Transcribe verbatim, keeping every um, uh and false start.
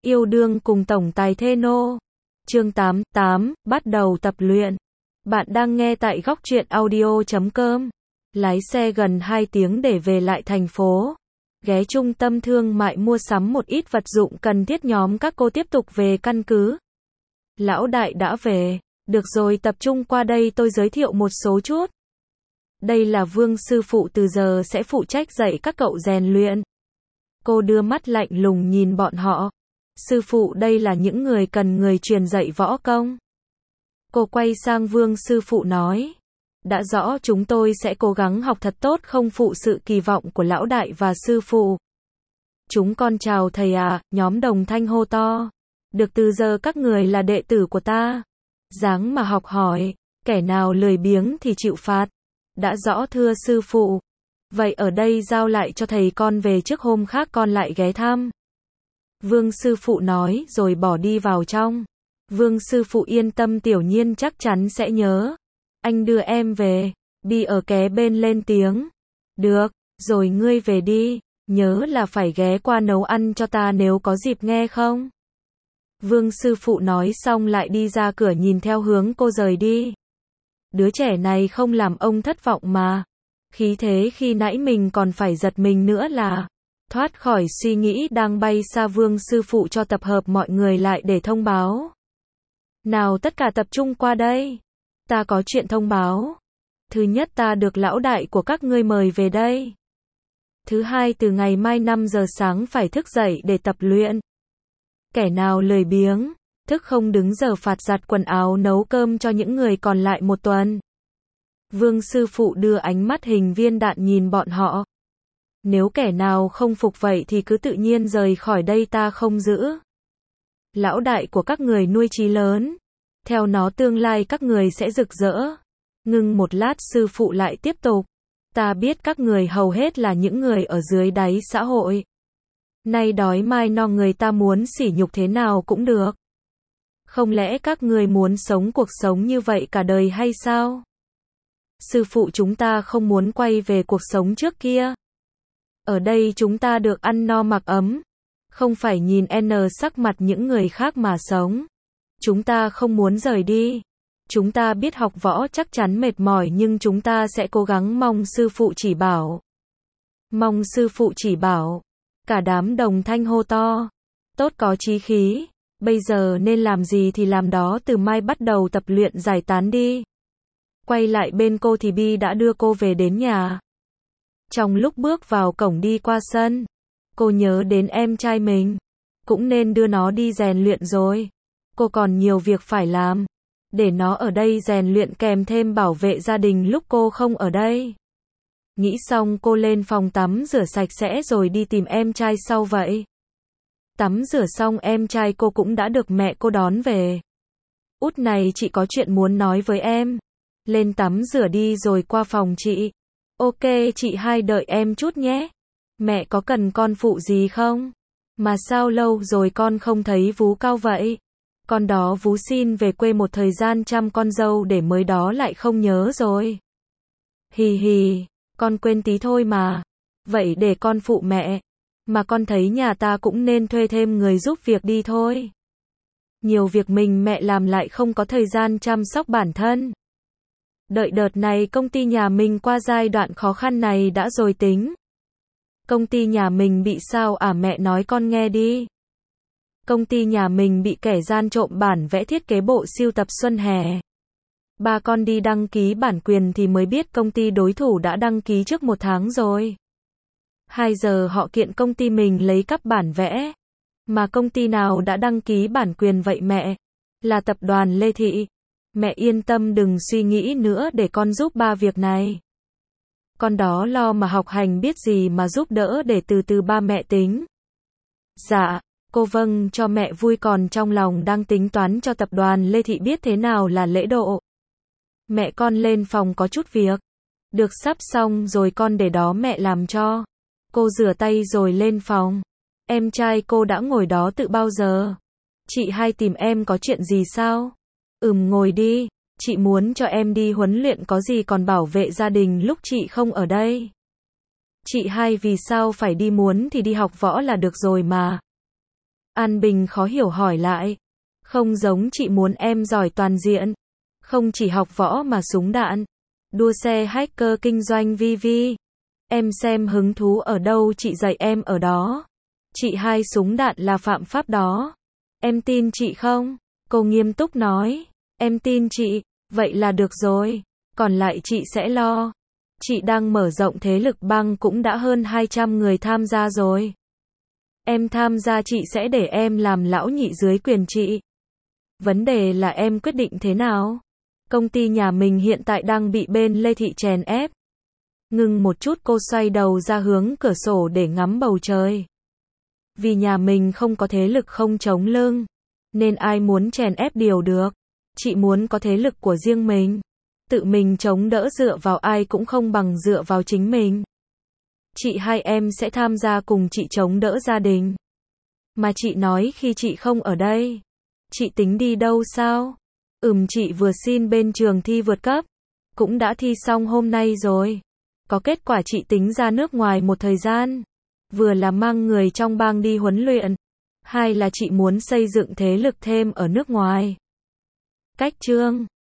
Yêu đương cùng tổng tài thê nô. Chương tám, tám, bắt đầu tập luyện. Bạn đang nghe tại góc truyện audio chấm com. Lái xe gần hai tiếng để về lại thành phố. Ghé trung tâm thương mại mua sắm một ít vật dụng cần thiết, nhóm các cô tiếp tục về căn cứ. Lão đại đã về. Được rồi, tập trung qua đây tôi giới thiệu một số chút. Đây là Vương sư phụ, từ giờ sẽ phụ trách dạy các cậu rèn luyện. Cô đưa mắt lạnh lùng nhìn bọn họ. Sư phụ, đây là những người cần người truyền dạy võ công. Cô quay sang Vương sư phụ nói. Đã rõ, chúng tôi sẽ cố gắng học thật tốt, không phụ sự kỳ vọng của lão đại và sư phụ. Chúng con chào thầy ạ, nhóm đồng thanh hô to. Được, từ giờ các người là đệ tử của ta. Dáng mà học hỏi, kẻ nào lười biếng thì chịu phạt. Đã rõ thưa sư phụ. Vậy ở đây giao lại cho thầy, con về trước, hôm khác con lại ghé thăm. Vương sư phụ nói rồi bỏ đi vào trong. Vương sư phụ yên tâm, Tiểu Nhiên chắc chắn sẽ nhớ. Anh đưa em về. Đi ở kế bên lên tiếng. Được, rồi ngươi về đi. Nhớ là phải ghé qua nấu ăn cho ta nếu có dịp, nghe không? Vương sư phụ nói xong lại đi ra cửa, nhìn theo hướng cô rời đi. Đứa trẻ này không làm ông thất vọng mà. Khí thế khi nãy mình còn phải giật mình nữa là. Thoát khỏi suy nghĩ đang bay xa, Vương sư phụ cho tập hợp mọi người lại để thông báo. Nào tất cả tập trung qua đây. Ta có chuyện thông báo. Thứ nhất, ta được lão đại của các ngươi mời về đây. Thứ hai, từ ngày mai năm giờ sáng phải thức dậy để tập luyện. Kẻ nào lười biếng, thức không đứng giờ phạt giặt quần áo, nấu cơm cho những người còn lại một tuần. Vương sư phụ đưa ánh mắt hình viên đạn nhìn bọn họ. Nếu kẻ nào không phục vậy thì cứ tự nhiên rời khỏi đây, ta không giữ. Lão đại của các người nuôi chí lớn. Theo nó tương lai các người sẽ rực rỡ. Ngưng một lát, sư phụ lại tiếp tục. Ta biết các người hầu hết là những người ở dưới đáy xã hội. Nay đói mai no, người ta muốn sỉ nhục thế nào cũng được. Không lẽ các người muốn sống cuộc sống như vậy cả đời hay sao? Sư phụ, chúng ta không muốn quay về cuộc sống trước kia. Ở đây chúng ta được ăn no mặc ấm. Không phải nhìn n sắc mặt những người khác mà sống. Chúng ta không muốn rời đi. Chúng ta biết học võ chắc chắn mệt mỏi, nhưng chúng ta sẽ cố gắng, mong sư phụ chỉ bảo. Mong sư phụ chỉ bảo. Cả đám đồng thanh hô to. Tốt, có chí khí. Bây giờ nên làm gì thì làm đó, từ mai bắt đầu tập luyện, giải tán đi. Quay lại bên cô thì Bi đã đưa cô về đến nhà. Trong lúc bước vào cổng đi qua sân, cô nhớ đến em trai mình. Cũng nên đưa nó đi rèn luyện rồi. Cô còn nhiều việc phải làm. Để nó ở đây rèn luyện, kèm thêm bảo vệ gia đình lúc cô không ở đây. Nghĩ xong, cô lên phòng tắm rửa sạch sẽ rồi đi tìm em trai sau vậy. Tắm rửa xong, em trai cô cũng đã được mẹ cô đón về. Út này, chị có chuyện muốn nói với em. Lên tắm rửa đi rồi qua phòng chị. Ok chị hai, đợi em chút nhé. Mẹ có cần con phụ gì không? Mà sao lâu rồi con không thấy Vú Cao vậy? Con đó Vú xin về quê một thời gian chăm con dâu để mới đó lại không nhớ rồi. Hì hì, con quên tí thôi mà. Vậy để con phụ mẹ. Mà con thấy nhà ta cũng nên thuê thêm người giúp việc đi thôi. Nhiều việc mình mẹ làm lại không có thời gian chăm sóc bản thân. Đợi đợt này công ty nhà mình qua giai đoạn khó khăn này đã rồi tính. Công ty nhà mình bị sao à, mẹ nói con nghe đi. Công ty nhà mình bị kẻ gian trộm bản vẽ thiết kế bộ sưu tập xuân hè. Ba con đi đăng ký bản quyền thì mới biết công ty đối thủ đã đăng ký trước một tháng rồi. Hai giờ họ kiện công ty mình lấy cắp bản vẽ. Mà công ty nào đã đăng ký bản quyền vậy mẹ? Là tập đoàn Lê Thị. Mẹ yên tâm, đừng suy nghĩ nữa, để con giúp ba việc này. Con đó lo mà học hành biết gì mà giúp đỡ, để từ từ ba mẹ tính. Dạ, cô vâng cho mẹ vui, còn trong lòng đang tính toán cho tập đoàn Lê Thị biết thế nào là lễ độ. Mẹ con lên phòng có chút việc. Được, sắp xong rồi con để đó mẹ làm cho. Cô rửa tay rồi lên phòng. Em trai cô đã ngồi đó từ bao giờ? Chị hai tìm em có chuyện gì sao? Ừm, ngồi đi. Chị muốn cho em đi huấn luyện, có gì còn bảo vệ gia đình lúc chị không ở đây. Chị hai vì sao phải đi, muốn thì đi học võ là được rồi mà. An Bình khó hiểu hỏi lại. Không giống chị muốn em giỏi toàn diện. Không chỉ học võ mà súng đạn. Đua xe hacker kinh doanh vi vi. Em xem hứng thú ở đâu chị dạy em ở đó. Chị hai súng đạn là phạm pháp đó. Em tin chị không? Cô nghiêm túc nói. Em tin chị, vậy là được rồi. Còn lại chị sẽ lo. Chị đang mở rộng thế lực băng cũng đã hơn hai trăm người tham gia rồi. Em tham gia chị sẽ để em làm lão nhị dưới quyền chị. Vấn đề là em quyết định thế nào? Công ty nhà mình hiện tại đang bị bên Lê Thị chèn ép. Ngừng một chút cô xoay đầu ra hướng cửa sổ để ngắm bầu trời. Vì nhà mình không có thế lực không chống lưng. Nên ai muốn chèn ép điều được. Chị muốn có thế lực của riêng mình. Tự mình chống đỡ dựa vào ai cũng không bằng dựa vào chính mình. Chị hai em sẽ tham gia cùng chị chống đỡ gia đình. Mà chị nói khi chị không ở đây. Chị tính đi đâu sao? Ừm chị vừa xin bên trường thi vượt cấp. Cũng đã thi xong hôm nay rồi. Có kết quả chị tính ra nước ngoài một thời gian. Vừa là mang người trong bang đi huấn luyện. Hai là chị muốn xây dựng thế lực thêm ở nước ngoài. Cách chương